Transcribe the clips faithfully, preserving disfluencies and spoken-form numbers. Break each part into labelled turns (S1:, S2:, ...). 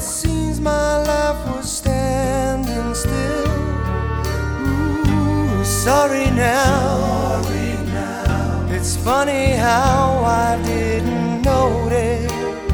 S1: seems my life was standing still. Ooh, sorry now. Sorry now. It's funny how I didn't notice.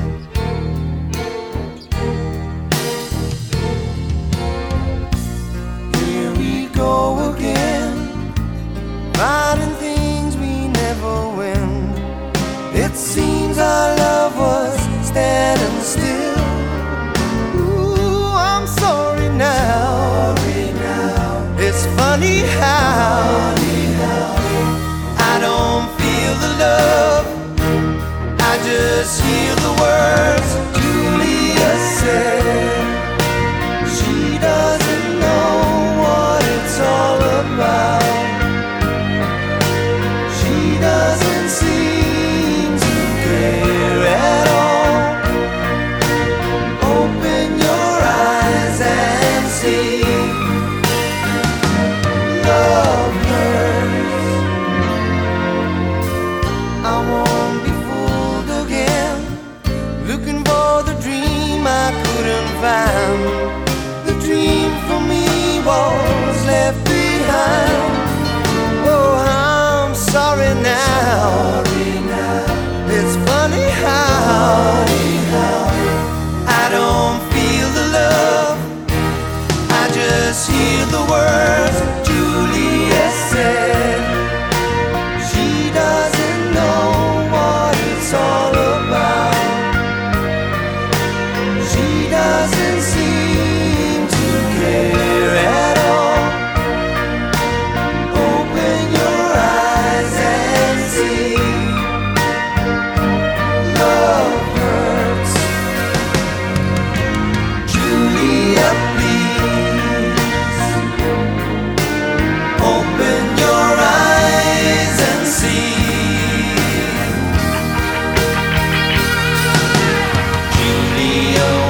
S1: Here we go again, finding things we never win. It seems our love was standing still. Ooh, I'm sorry now. Sorry now. It's funny how, funny how I don't feel the love, I just hear the words Julia said. She doesn't know what it's all about. She doesn't seem to care at all. Open your eyes and see. Love hurts. I won't be fooled again, looking for the dream I couldn't find. The dream for me was left behind. Oh, I'm sorry now. Sorry now. It's funny how, funny how I don't feel the love, I just hear the words Julia said. She doesn't know what it's all about. She doesn't seem to care at all. Open your eyes and see. Love hurts. Julia, please. Open your eyes and see. Julia,